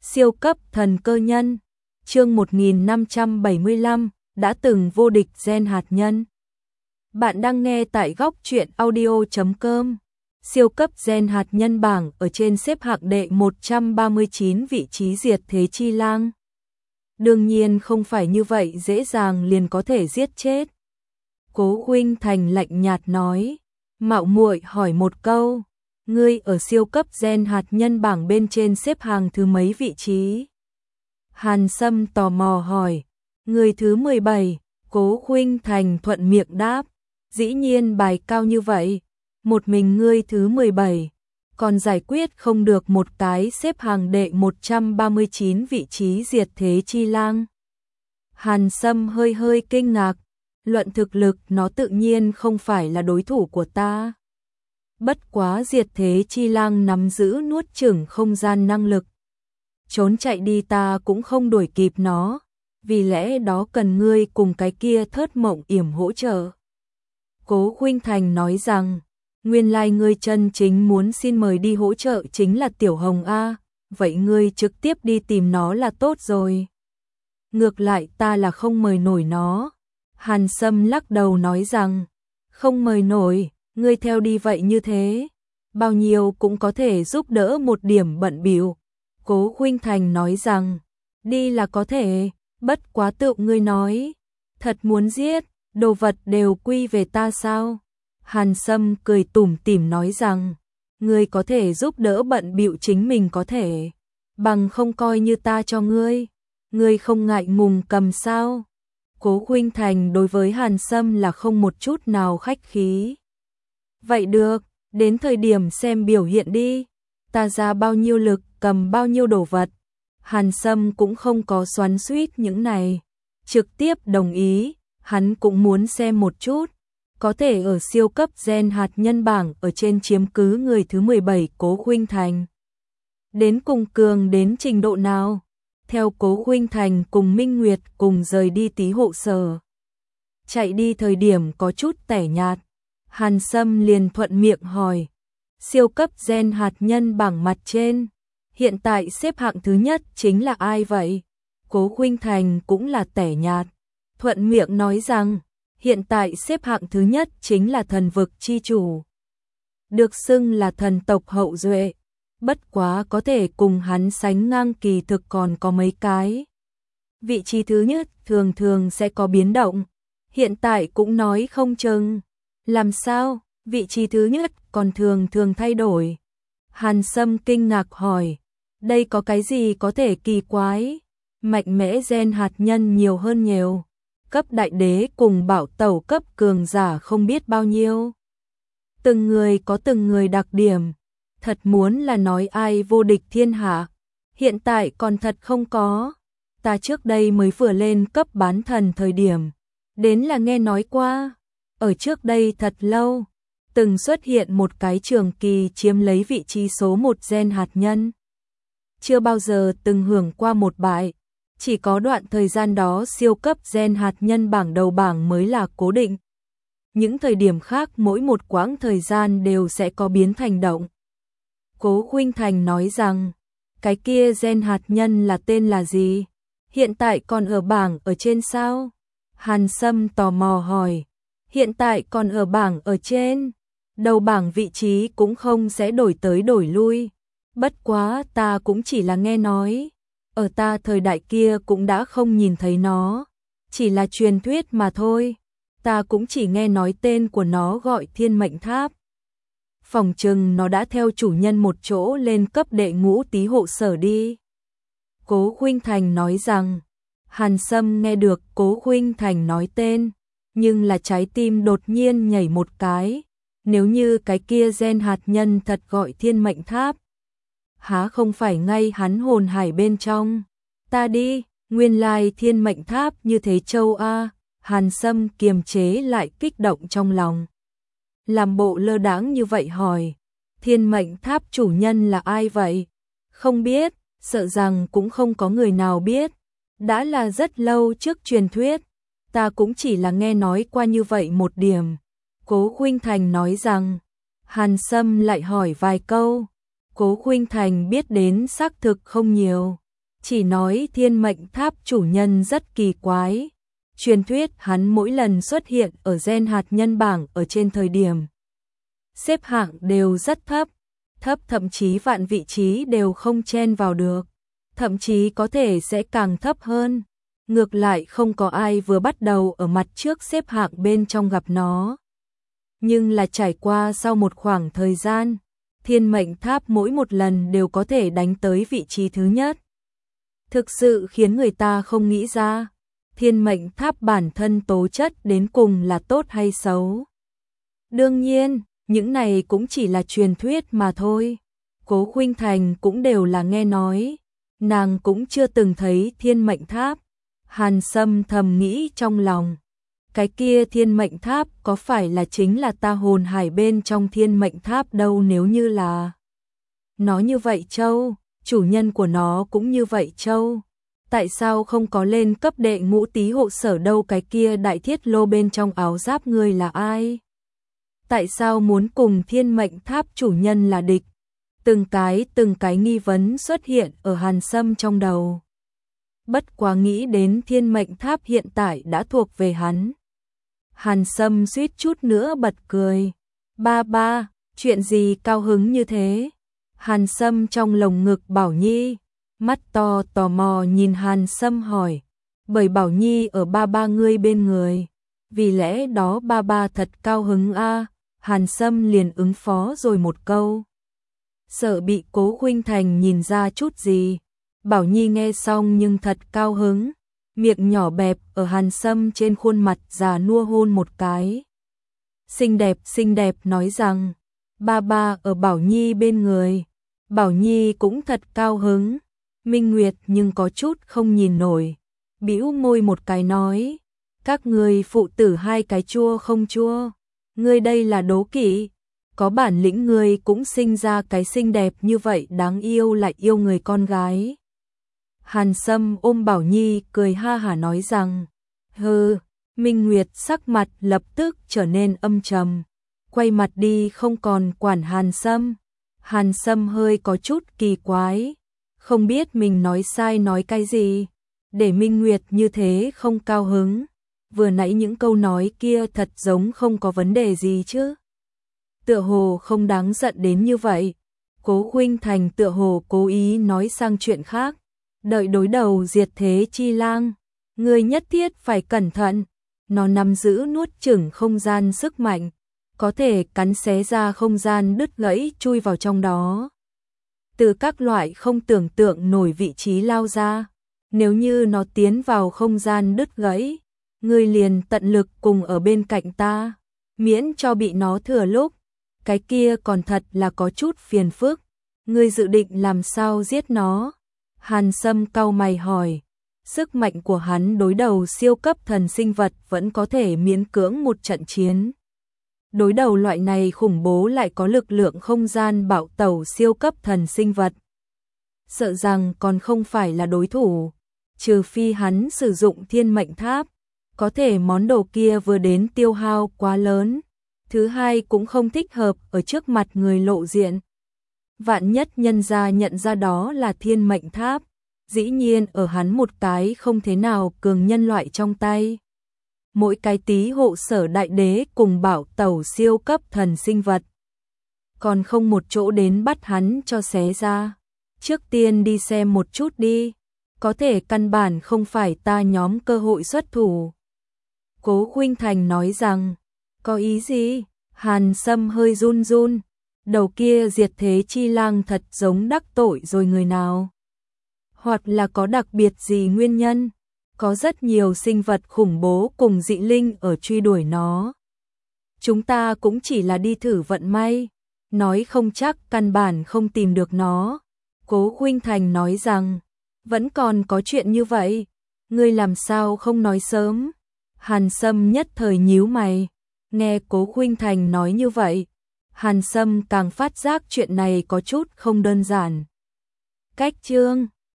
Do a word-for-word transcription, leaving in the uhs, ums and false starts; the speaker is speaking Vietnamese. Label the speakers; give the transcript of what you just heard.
Speaker 1: Siêu cấp thần cơ nhân, chương một nghìn năm trăm bảy mươi lăm, đã từng vô địch gen hạt nhân. Bạn đang nghe tại góc truyện audio chấm com. Siêu cấp gen hạt nhân bảng ở trên xếp hạng đệ một trăm ba mươi chín vị trí diệt thế chi lang. Đương nhiên không phải như vậy dễ dàng liền có thể giết chết. Cố Khuynh Thành lạnh nhạt nói, mạo muội hỏi một câu, ngươi ở siêu cấp gen hạt nhân bảng bên trên xếp hàng thứ mấy vị trí? Hàn Sâm tò mò hỏi, người thứ mười bảy, Cố Khuynh Thành thuận miệng đáp, dĩ nhiên bài cao như vậy, một mình ngươi thứ mười bảy, còn giải quyết không được một cái xếp hàng đệ một trăm ba mươi chín vị trí diệt thế chi lang. Hàn Sâm hơi hơi kinh ngạc, luận thực lực nó tự nhiên không phải là đối thủ của ta. Bất quá diệt thế chi lang nắm giữ nuốt chửng không gian năng lực. Trốn chạy đi ta cũng không đuổi kịp nó, vì lẽ đó cần ngươi cùng cái kia Thớt Mộng Yểm hỗ trợ. Cố Khuynh Thành nói rằng, nguyên lai ngươi chân chính muốn xin mời đi hỗ trợ chính là Tiểu Hồng A, vậy ngươi trực tiếp đi tìm nó là tốt rồi. Ngược lại ta là không mời nổi nó. Hàn Sâm lắc đầu nói rằng, không mời nổi, ngươi theo đi vậy như thế, bao nhiêu cũng có thể giúp đỡ một điểm bận bịu. Cố Khuynh Thành nói rằng, đi là có thể, bất quá tự ngươi nói, thật muốn giết, đồ vật đều quy về ta sao? Hàn Sâm cười tủm tỉm nói rằng, ngươi có thể giúp đỡ bận bịu chính mình có thể, bằng không coi như ta cho ngươi, ngươi không ngại ngùng cầm sao? Cố Khuynh Thành đối với Hàn Sâm là không một chút nào khách khí. Vậy được, đến thời điểm xem biểu hiện đi, ta ra bao nhiêu lực cầm bao nhiêu đồ vật. Hàn Sâm cũng không có xoắn xuýt những này, trực tiếp đồng ý, hắn cũng muốn xem một chút, có thể ở siêu cấp gen hạt nhân bảng ở trên chiếm cứ người thứ mười bảy Cố Khuynh Thành. Đến cùng cường đến trình độ nào? Theo Cố Khuynh Thành cùng Minh Nguyệt cùng rời đi Tý Hộ Sở. Chạy đi thời điểm có chút tẻ nhạt, Hàn Sâm liền thuận miệng hỏi, siêu cấp gen hạt nhân bảng mặt trên, hiện tại xếp hạng thứ nhất chính là ai vậy? Cố Khuynh Thành cũng là tẻ nhạt, thuận miệng nói rằng, hiện tại xếp hạng thứ nhất chính là thần vực chi chủ. Được xưng là thần tộc hậu duệ, bất quá có thể cùng hắn sánh ngang kỳ thực còn có mấy cái. Vị trí thứ nhất thường thường sẽ có biến động, hiện tại cũng nói không chừng. Làm sao, vị trí thứ nhất còn thường thường thay đổi? Hàn Sâm kinh ngạc hỏi, đây có cái gì có thể kỳ quái? Mạnh mẽ gen hạt nhân nhiều hơn nhiều, cấp đại đế cùng bảo tẩu cấp cường giả không biết bao nhiêu. Từng người có từng người đặc điểm, thật muốn là nói ai vô địch thiên hạ, hiện tại còn thật không có. Ta trước đây mới vừa lên cấp bán thần thời điểm, đến là nghe nói qua. Ở trước đây thật lâu, từng xuất hiện một cái trường kỳ chiếm lấy vị trí số một gen hạt nhân. Chưa bao giờ từng hưởng qua một bại, chỉ có đoạn thời gian đó siêu cấp gen hạt nhân bảng đầu bảng mới là cố định. Những thời điểm khác mỗi một quãng thời gian đều sẽ có biến thành động. Cố Khuynh Thành nói rằng, cái kia gen hạt nhân là tên là gì? Hiện tại còn ở bảng ở trên sao? Hàn Sâm tò mò hỏi, hiện tại còn ở bảng ở trên, đầu bảng vị trí cũng không sẽ đổi tới đổi lui. Bất quá ta cũng chỉ là nghe nói, ở ta thời đại kia cũng đã không nhìn thấy nó, chỉ là truyền thuyết mà thôi, ta cũng chỉ nghe nói tên của nó gọi Thiên Mệnh Tháp. Phỏng chừng nó đã theo chủ nhân một chỗ lên cấp đệ ngũ Tý Hộ Sở đi. Cố Khuynh Thành nói rằng, Hàn Sâm nghe được Cố Khuynh Thành nói tên, nhưng là trái tim đột nhiên nhảy một cái, nếu như cái kia gen hạt nhân thật gọi Thiên Mệnh Tháp, há không phải ngay hắn hồn hải bên trong. Ta đi, nguyên lai Thiên Mệnh Tháp như thế châu A. Hàn Sâm kiềm chế lại kích động trong lòng, làm bộ lơ đãng như vậy hỏi, Thiên Mệnh Tháp chủ nhân là ai vậy? Không biết, sợ rằng cũng không có người nào biết, đã là rất lâu trước truyền thuyết, ta cũng chỉ là nghe nói qua như vậy một điểm. Cố Khuynh Thành nói rằng, Hàn Sâm lại hỏi vài câu, Cố Khuynh Thành biết đến xác thực không nhiều, chỉ nói thiên mệnh tháp chủ nhân rất kỳ quái. Truyền thuyết hắn mỗi lần xuất hiện ở gen hạt nhân bảng ở trên thời điểm xếp hạng đều rất thấp, thấp thậm chí vạn vị trí đều không chen vào được, thậm chí có thể sẽ càng thấp hơn. Ngược lại không có ai vừa bắt đầu ở mặt trước xếp hạng bên trong gặp nó. Nhưng là trải qua sau một khoảng thời gian, thiên mệnh tháp mỗi một lần đều có thể đánh tới vị trí thứ nhất. Thực sự khiến người ta không nghĩ ra, thiên mệnh tháp bản thân tố chất đến cùng là tốt hay xấu. Đương nhiên, những này cũng chỉ là truyền thuyết mà thôi. Cố Khuynh Thành cũng đều là nghe nói, nàng cũng chưa từng thấy thiên mệnh tháp. Hàn Sâm thầm nghĩ trong lòng, cái kia thiên mệnh tháp có phải là chính là ta hồn hải bên trong thiên mệnh tháp đâu, nếu như là nó như vậy châu, chủ nhân của nó cũng như vậy châu. Tại sao không có lên cấp đệ ngũ tý hộ sở đâu, cái kia đại thiết lô bên trong áo giáp ngươi là ai? Tại sao muốn cùng thiên mệnh tháp chủ nhân là địch? Từng cái từng cái nghi vấn xuất hiện ở Hàn Sâm trong đầu. Bất quá nghĩ đến thiên mệnh tháp hiện tại đã thuộc về hắn, Hàn Sâm suýt chút nữa bật cười. Ba ba, chuyện gì cao hứng như thế? Hàn Sâm trong lồng ngực Bảo Nhi, mắt to tò mò nhìn Hàn Sâm hỏi. Bởi Bảo Nhi ở ba ba ngươi bên người, vì lẽ đó ba ba thật cao hứng a. Hàn Sâm liền ứng phó rồi một câu, sợ bị Cố Khuynh Thành nhìn ra chút gì. Bảo Nhi nghe xong nhưng thật cao hứng, miệng nhỏ bẹp ở Hàn Sâm trên khuôn mặt già nua hôn một cái. Xinh đẹp xinh đẹp nói rằng, ba ba ở Bảo Nhi bên người. Bảo Nhi cũng thật cao hứng. Minh Nguyệt nhưng có chút không nhìn nổi, bĩu môi một cái nói, các người phụ tử hai cái chua không chua, ngươi đây là đố kỵ, có bản lĩnh ngươi cũng sinh ra cái xinh đẹp như vậy đáng yêu lại yêu người con gái. Hàn Sâm ôm Bảo Nhi cười ha hả nói rằng, hừ. Minh Nguyệt sắc mặt lập tức trở nên âm trầm, quay mặt đi không còn quản Hàn Sâm. Hàn Sâm hơi có chút kỳ quái, không biết mình nói sai nói cái gì, để Minh Nguyệt như thế không cao hứng. Vừa nãy những câu nói kia thật giống không có vấn đề gì chứ. Tựa hồ không đáng giận đến như vậy. Cố Khuynh Thành tựa hồ cố ý nói sang chuyện khác. Đợi đối đầu diệt thế chi lang, ngươi nhất thiết phải cẩn thận. Nó nắm giữ nuốt chửng không gian sức mạnh, có thể cắn xé ra không gian đứt gãy chui vào trong đó. Từ các loại không tưởng tượng nổi vị trí lao ra. Nếu như nó tiến vào không gian đứt gãy, ngươi liền tận lực cùng ở bên cạnh ta, miễn cho bị nó thừa lúc. Cái kia còn thật là có chút phiền phức. Ngươi dự định làm sao giết nó? Hàn Sâm cau mày hỏi. Sức mạnh của hắn đối đầu siêu cấp thần sinh vật vẫn có thể miễn cưỡng một trận chiến. Đối đầu loại này khủng bố lại có lực lượng không gian bạo tẩu siêu cấp thần sinh vật, sợ rằng còn không phải là đối thủ, trừ phi hắn sử dụng thiên mệnh tháp. Có thể món đồ kia vừa đến tiêu hao quá lớn, thứ hai cũng không thích hợp ở trước mặt người lộ diện. Vạn nhất nhân gia nhận ra đó là thiên mệnh tháp, dĩ nhiên ở hắn một cái không thế nào cường nhân loại trong tay. Mỗi cái tí hộ sở đại đế cùng bảo tẩu siêu cấp thần sinh vật, còn không một chỗ đến bắt hắn cho xé ra. Trước tiên đi xem một chút đi, có thể căn bản không phải ta nhóm cơ hội xuất thủ. Cố Khuynh Thành nói rằng, có ý gì? Hàn Sâm hơi run run, đầu kia diệt thế chi lang thật giống đắc tội rồi người nào? Hoặc là có đặc biệt gì nguyên nhân? Có rất nhiều sinh vật khủng bố cùng dị linh ở truy đuổi nó. Chúng ta cũng chỉ là đi thử vận may, nói không chắc căn bản không tìm được nó. Cố Khuynh Thành nói rằng, vẫn còn có chuyện như vậy, ngươi làm sao không nói sớm? Hàn Sâm nhất thời nhíu mày, nghe Cố Khuynh Thành nói như vậy, Hàn Sâm càng phát giác chuyện này có chút không đơn giản. Cách chương